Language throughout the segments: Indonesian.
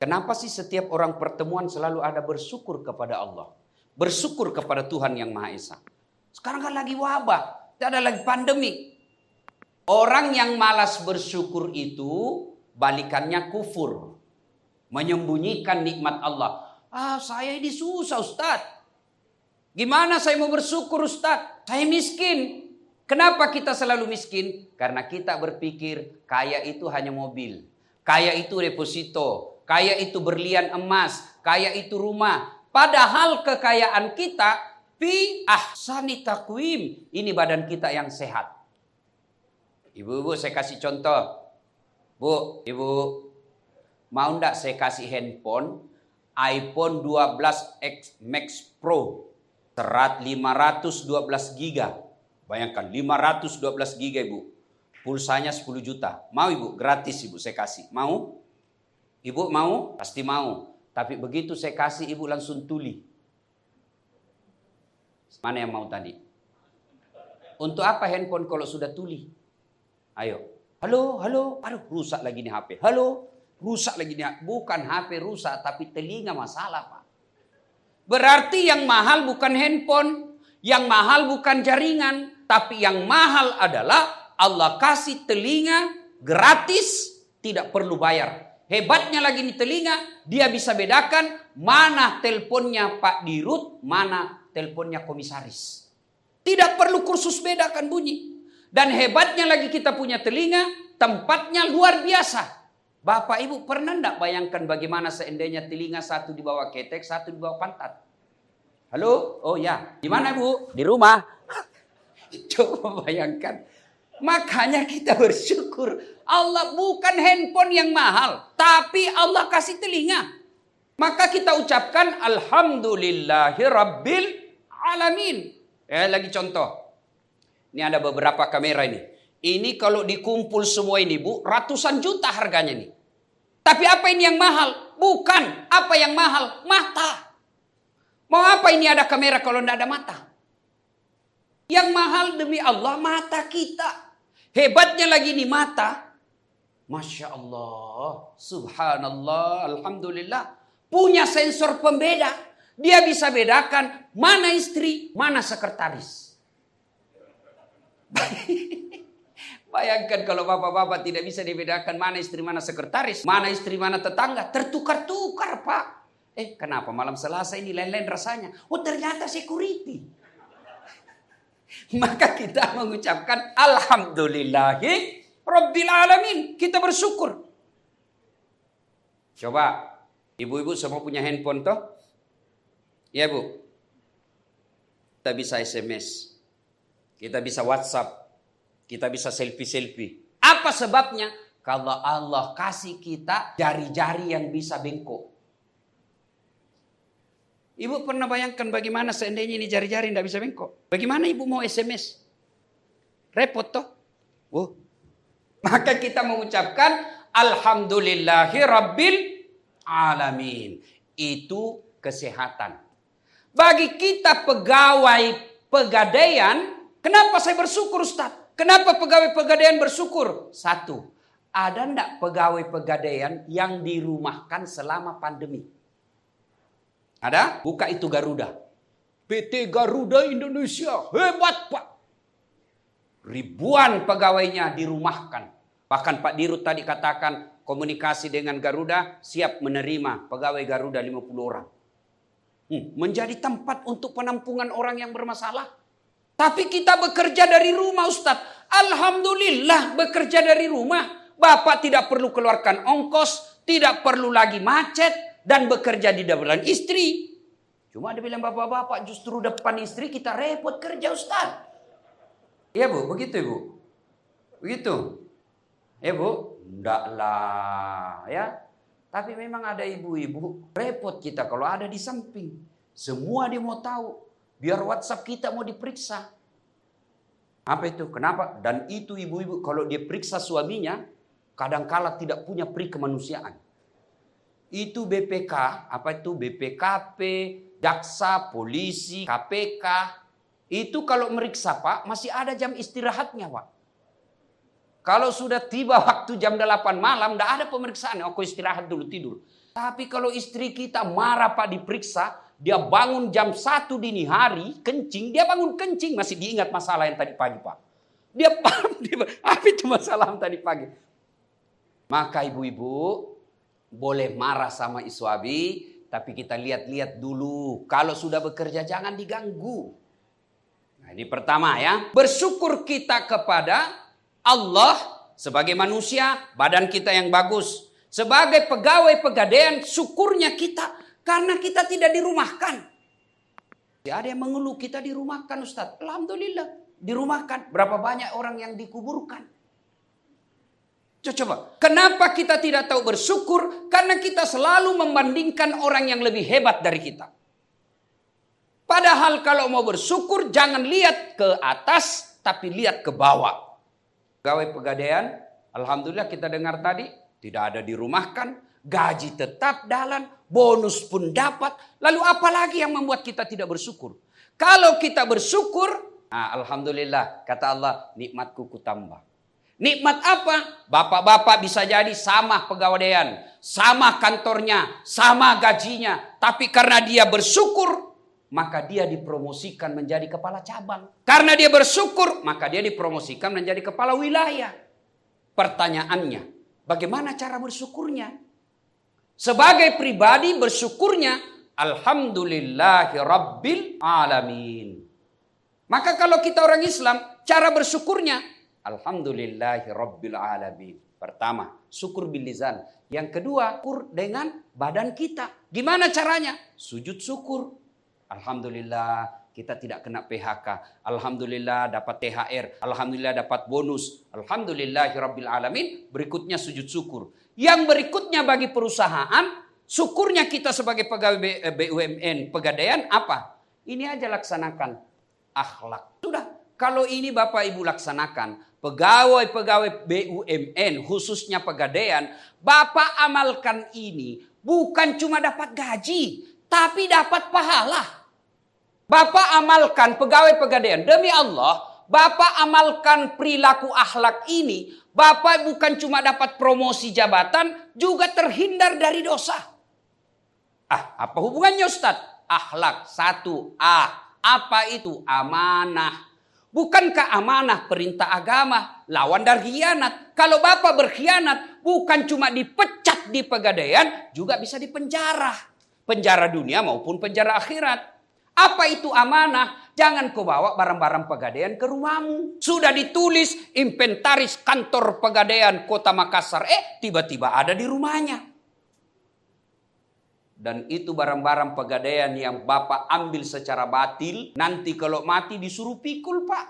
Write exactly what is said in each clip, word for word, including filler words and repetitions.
Kenapa sih setiap orang pertemuan selalu ada bersyukur kepada Allah? Bersyukur kepada Tuhan yang Maha Esa. Sekarang kan lagi wabah, tidak ada lagi pandemi. Orang yang malas bersyukur itu balikannya kufur. Menyembunyikan nikmat Allah. Ah, saya ini susah Ustaz. Gimana saya mau bersyukur Ustaz? Saya miskin. Kenapa kita selalu miskin? Karena kita berpikir kaya itu hanya mobil. Kaya itu deposito. Kaya itu berlian emas. Kaya itu rumah. Padahal kekayaan kita fi ahsani taqwim. Ini badan kita yang sehat. Ibu-ibu saya kasih contoh. Bu, ibu. Mau enggak saya kasih handphone iPhone dua belas X Max Pro. Serat lima ratus dua belas giga. Bayangkan lima ratus dua belas giga ibu. Pulsanya sepuluh juta. Mau ibu? Gratis ibu saya kasih. Mau? Ibu mau? Pasti mau. Tapi begitu saya kasih ibu langsung tuli. Mana yang mau tadi? Untuk apa handphone kalau sudah tuli? Ayo. Halo, halo. Aduh rusak lagi nih H P. Halo. Rusak lagi nih H P. Bukan H P rusak tapi telinga masalah Pak. Berarti yang mahal bukan handphone. Yang mahal bukan jaringan. Tapi yang mahal adalah Allah kasih telinga gratis. Tidak perlu bayar. Hebatnya lagi nih telinga, dia bisa bedakan mana teleponnya Pak Dirut, mana teleponnya komisaris. Tidak perlu kursus bedakan bunyi. Dan hebatnya lagi kita punya telinga, tempatnya luar biasa. Bapak Ibu pernah enggak bayangkan bagaimana seandainya telinga satu di bawah ketek, satu di bawah pantat? Halo? Oh ya, di mana Bu? Di rumah. Coba bayangkan. Makanya kita bersyukur. Allah bukan handphone yang mahal. Tapi Allah kasih telinga. Maka kita ucapkan Alhamdulillahi Rabbil Alamin. Eh, lagi contoh. Ini ada beberapa kamera ini. Ini kalau dikumpul semua ini Bu. Ratusan juta harganya nih. Tapi apa ini yang mahal? Bukan. Apa yang mahal? Mata. Mau apa ini ada kamera kalau tidak ada mata? Yang mahal demi Allah mata kita. Hebatnya lagi nih mata. Masya Allah. Subhanallah. Alhamdulillah. Punya sensor pembeda. Dia bisa bedakan mana istri, mana sekretaris. Bayangkan kalau bapak-bapak tidak bisa dibedakan mana istri, mana sekretaris. Mana istri, mana tetangga. Tertukar-tukar Pak. Eh kenapa malam Selasa ini lain-lain rasanya. Oh ternyata security. Maka kita mengucapkan Alhamdulillahi Rabbil Alamin. Kita bersyukur. Coba. Ibu-ibu semua punya handphone toh? Ya Bu. Kita bisa S M S. Kita bisa WhatsApp. Kita bisa selfie-selfie. Apa sebabnya? Kalau Allah kasih kita jari-jari yang bisa bengkok. Ibu pernah bayangkan bagaimana seandainya ini jari-jari tidak bisa bengkok? Bagaimana ibu mau S M S? Repot toh? Oh. Maka kita mengucapkan Alhamdulillahi Rabbil Alamin. Itu kesehatan. Bagi kita pegawai pegadaian, kenapa saya bersyukur Ustaz? Kenapa pegawai pegadaian bersyukur? Satu, ada enggak pegawai pegadaian yang dirumahkan selama pandemi? Ada? Buka itu Garuda. P T Garuda Indonesia. Hebat Pak. Ribuan pegawainya dirumahkan. Bahkan Pak Dirut tadi katakan komunikasi dengan Garuda siap menerima pegawai Garuda lima puluh orang. Hmm, menjadi tempat untuk penampungan orang yang bermasalah. Tapi kita bekerja dari rumah Ustadz. Alhamdulillah bekerja dari rumah. Bapak tidak perlu keluarkan ongkos. Tidak perlu lagi macet. Dan bekerja di depan istri. Cuma dia bilang bapak-bapak justru depan istri kita repot kerja Ustaz. Iya Bu, begitu Ibu. Begitu. Ya Bu, enggak lah ya. Tapi memang ada ibu-ibu repot kita kalau ada di samping. Semua dia mau tahu. Biar WhatsApp kita mau diperiksa. Apa itu? Kenapa? Dan itu ibu-ibu kalau dia periksa suaminya kadangkala tidak punya peri kemanusiaan. Itu B P K, apa itu B P K P, jaksa, polisi, K P K. Itu kalau meriksa Pak, masih ada jam istirahatnya Pak. Kalau sudah tiba waktu jam delapan malam, tidak ada pemeriksaan. Aku istirahat dulu, tidur. Tapi kalau istri kita marah Pak diperiksa, dia bangun jam satu dini hari, kencing, dia bangun kencing, masih diingat masalah yang tadi pagi Pak. Dia paham, dia, apa itu masalah yang tadi pagi. Maka ibu-ibu, boleh marah sama iswabi, tapi kita lihat-lihat dulu. Kalau sudah bekerja jangan diganggu. Nah, ini pertama ya. Bersyukur kita kepada Allah sebagai manusia, badan kita yang bagus. Sebagai pegawai pegadaian, syukurnya kita karena kita tidak dirumahkan. Ada yang mengeluh kita dirumahkan Ustaz. Alhamdulillah dirumahkan. Berapa banyak orang yang dikuburkan. Coba, kenapa kita tidak tahu bersyukur? Karena kita selalu membandingkan orang yang lebih hebat dari kita. Padahal kalau mau bersyukur jangan lihat ke atas, tapi lihat ke bawah. Pegawai pegadaian, alhamdulillah kita dengar tadi, tidak ada dirumahkan, gaji tetap jalan, bonus pun dapat. Lalu apa lagi yang membuat kita tidak bersyukur? Kalau kita bersyukur, nah, alhamdulillah, kata Allah, nikmatku kutambah. Nikmat apa? Bapak-bapak bisa jadi sama pegadaian, sama kantornya, sama gajinya. Tapi karena dia bersyukur, maka dia dipromosikan menjadi kepala cabang. Karena dia bersyukur, maka dia dipromosikan menjadi kepala wilayah. Pertanyaannya, bagaimana cara bersyukurnya? Sebagai pribadi bersyukurnya, alhamdulillahi rabbil alamin. Maka kalau kita orang Islam, cara bersyukurnya, alhamdulillahi rabbil alamin. Pertama, syukur bil lisan. Yang kedua, syukur dengan badan kita. Gimana caranya? Sujud syukur. Alhamdulillah kita tidak kena P H K. Alhamdulillah dapat T H R. Alhamdulillah dapat bonus. Alhamdulillahi rabbil alamin. Berikutnya sujud syukur. Yang berikutnya bagi perusahaan, syukurnya kita sebagai pegawai B U M N, pegadaian apa? Ini aja laksanakan. Akhlak. Sudah. Kalau ini Bapak Ibu laksanakan, pegawai-pegawai B U M N khususnya pegadaian, Bapak amalkan ini bukan cuma dapat gaji, tapi dapat pahala. Bapak amalkan pegawai pegadaian, demi Allah, Bapak amalkan perilaku akhlak ini, Bapak bukan cuma dapat promosi jabatan, juga terhindar dari dosa. Ah, apa hubungannya Ustaz? Akhlak, satu A. Apa itu? Amanah. Bukankah amanah perintah agama lawan dari khianat? Kalau Bapak berkhianat bukan cuma dipecat di pegadaian, juga bisa dipenjara. Penjara dunia maupun penjara akhirat. Apa itu amanah? Jangan kau bawa barang-barang pegadaian ke rumahmu. Sudah ditulis inventaris kantor pegadaian Kota Makassar. Eh tiba-tiba ada di rumahnya. Dan itu barang-barang pegadaian yang Bapak ambil secara batil. Nanti kalau mati disuruh pikul Pak.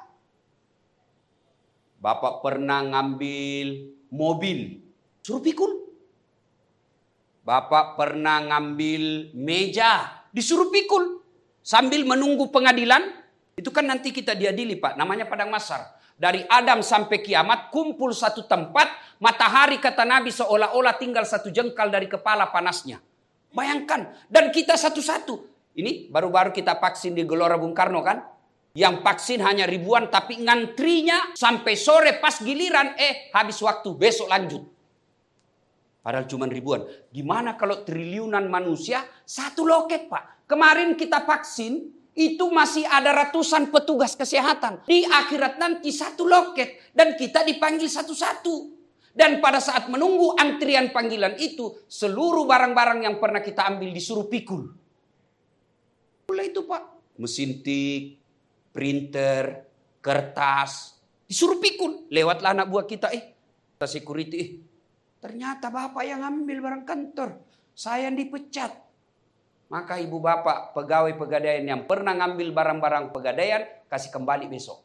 Bapak pernah ngambil mobil. Suruh pikul. Bapak pernah ngambil meja. Disuruh pikul. Sambil menunggu pengadilan. Itu kan nanti kita diadili Pak. Namanya Padang Mahsyar. Dari Adam sampai kiamat kumpul satu tempat. Matahari kata Nabi seolah-olah tinggal satu jengkal dari kepala panasnya. Bayangkan, dan kita satu-satu. Ini baru-baru kita vaksin di Gelora Bung Karno kan. Yang vaksin hanya ribuan, tapi ngantrinya sampai sore pas giliran, eh habis waktu, besok lanjut. Padahal cuma ribuan. Gimana kalau triliunan manusia, satu loket Pak. Kemarin kita vaksin, itu masih ada ratusan petugas kesehatan. Di akhirat nanti satu loket, dan kita dipanggil satu-satu. Dan pada saat menunggu antrian panggilan itu, seluruh barang-barang yang pernah kita ambil disuruh pikul. Mulai itu Pak, mesin tik, printer, kertas, disuruh pikul. Lewatlah anak buah kita, eh, kita security, eh, ternyata Bapak yang ambil barang kantor, saya yang dipecat. Maka ibu bapak, pegawai pegadaian yang pernah ngambil barang-barang pegadaian, kasih kembali besok.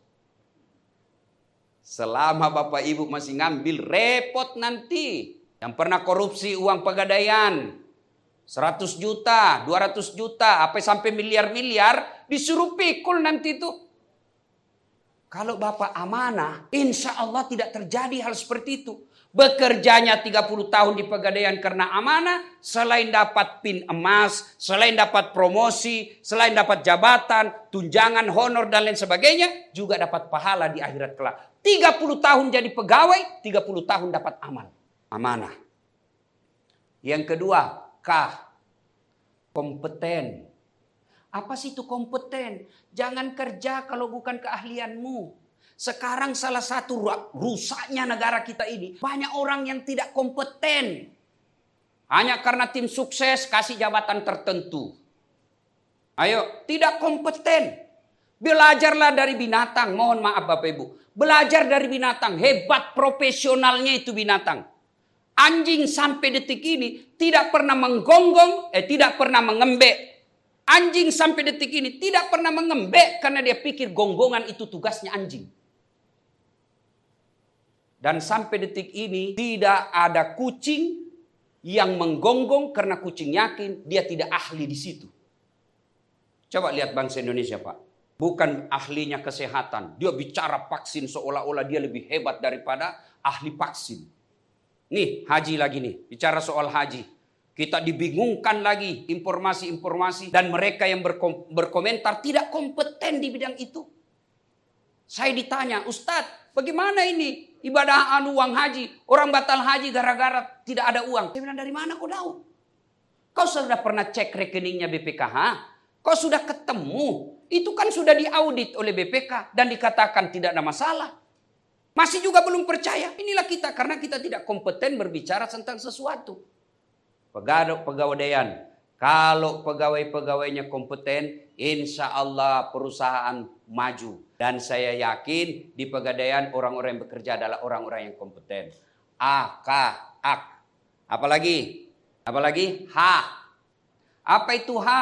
Selama Bapak Ibu masih ngambil, repot nanti. Yang pernah korupsi uang pegadaian, seratus juta, dua ratus juta, apa sampai miliar-miliar, disuruh pikul nanti itu. Kalau Bapak amanah, insya Allah tidak terjadi hal seperti itu. Bekerjanya tiga puluh tahun di Pegadaian karena amanah, selain dapat pin emas, selain dapat promosi, selain dapat jabatan, tunjangan, honor, dan lain sebagainya, juga dapat pahala di akhirat kelak. tiga puluh tahun jadi pegawai, tiga puluh tahun dapat amal. Amanah. Yang kedua, K. Kompeten. Apa sih itu kompeten? Jangan kerja kalau bukan keahlianmu. Sekarang salah satu rusaknya negara kita ini, banyak orang yang tidak kompeten. Hanya karena tim sukses kasih jabatan tertentu. Ayo, tidak kompeten. Belajarlah dari binatang. Mohon maaf Bapak Ibu. Belajar dari binatang. Hebat profesionalnya itu binatang. Anjing sampai detik ini tidak pernah menggonggong, eh tidak pernah mengembek. Anjing sampai detik ini tidak pernah mengembek karena dia pikir gonggongan itu tugasnya anjing. Dan sampai detik ini tidak ada kucing yang menggonggong karena kucing yakin dia tidak ahli di situ. Coba lihat bangsa Indonesia, Pak. Bukan ahlinya kesehatan. Dia bicara vaksin seolah-olah dia lebih hebat daripada ahli vaksin. Nih, haji lagi nih. Bicara soal haji. Kita dibingungkan lagi informasi-informasi. Dan mereka yang berkom- berkomentar tidak kompeten di bidang itu. Saya ditanya, Ustadz, bagaimana ini ibadah anu uang haji? Orang batal haji gara-gara tidak ada uang. Saya bilang, dari mana kau tahu? Kau sudah pernah cek rekeningnya B P K H? Kau sudah ketemu? Itu kan sudah diaudit oleh B P K dan dikatakan tidak ada masalah. Masih juga belum percaya. Inilah kita karena kita tidak kompeten berbicara tentang sesuatu. Pegawai Pegadaian. Kalau pegawai-pegawainya kompeten, insya Allah perusahaan maju. Dan saya yakin di Pegadaian orang-orang yang bekerja adalah orang-orang yang kompeten. A, K, ak. Apalagi? Apalagi? H. Apa itu H?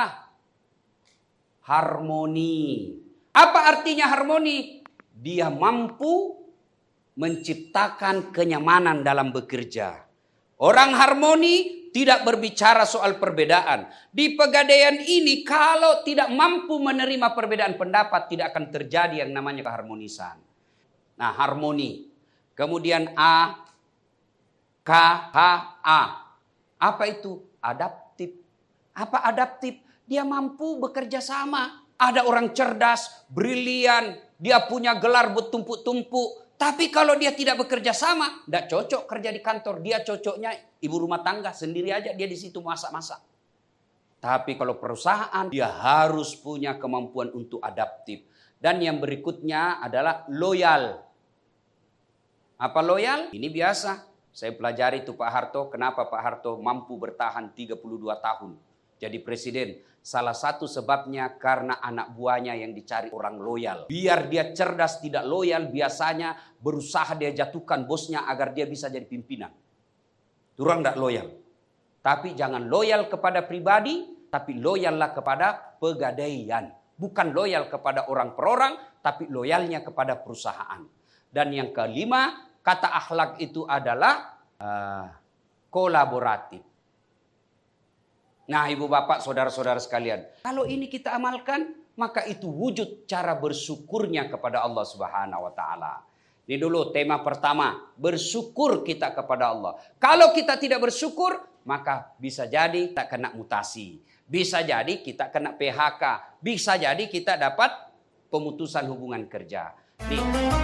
Harmoni. Apa artinya harmoni? Dia mampu menciptakan kenyamanan dalam bekerja. Orang harmoni tidak berbicara soal perbedaan. Di Pegadaian ini kalau tidak mampu menerima perbedaan pendapat tidak akan terjadi yang namanya keharmonisan. Nah, harmoni. Kemudian A, K, H, A. Apa itu? Adaptif. Apa adaptif? Dia mampu bekerja sama. Ada orang cerdas, brilian, dia punya gelar bertumpuk-tumpuk. Tapi kalau dia tidak bekerja sama, tidak cocok kerja di kantor. Dia cocoknya ibu rumah tangga, sendiri aja dia di situ masak-masak. Tapi kalau perusahaan, dia harus punya kemampuan untuk adaptif. Dan yang berikutnya adalah loyal. Apa loyal? Ini biasa. Saya pelajari itu Pak Harto. Kenapa Pak Harto mampu bertahan tiga puluh dua tahun jadi presiden? Salah satu sebabnya karena anak buahnya yang dicari orang loyal. Biar dia cerdas tidak loyal, biasanya berusaha dia jatuhkan bosnya agar dia bisa jadi pimpinan. Orang tidak loyal. Tapi jangan loyal kepada pribadi, tapi loyallah kepada Pegadaian. Bukan loyal kepada orang per orang, tapi loyalnya kepada perusahaan. Dan yang kelima, kata akhlak itu adalah uh, kolaboratif. Nah, ibu bapak, saudara-saudara sekalian, kalau ini kita amalkan, maka itu wujud cara bersyukurnya kepada Allah Subhanahu wa taala. Ini dulu tema pertama, bersyukur kita kepada Allah. Kalau kita tidak bersyukur, maka bisa jadi kita kena mutasi. Bisa jadi kita kena P H K. Bisa jadi kita dapat pemutusan hubungan kerja. Nih.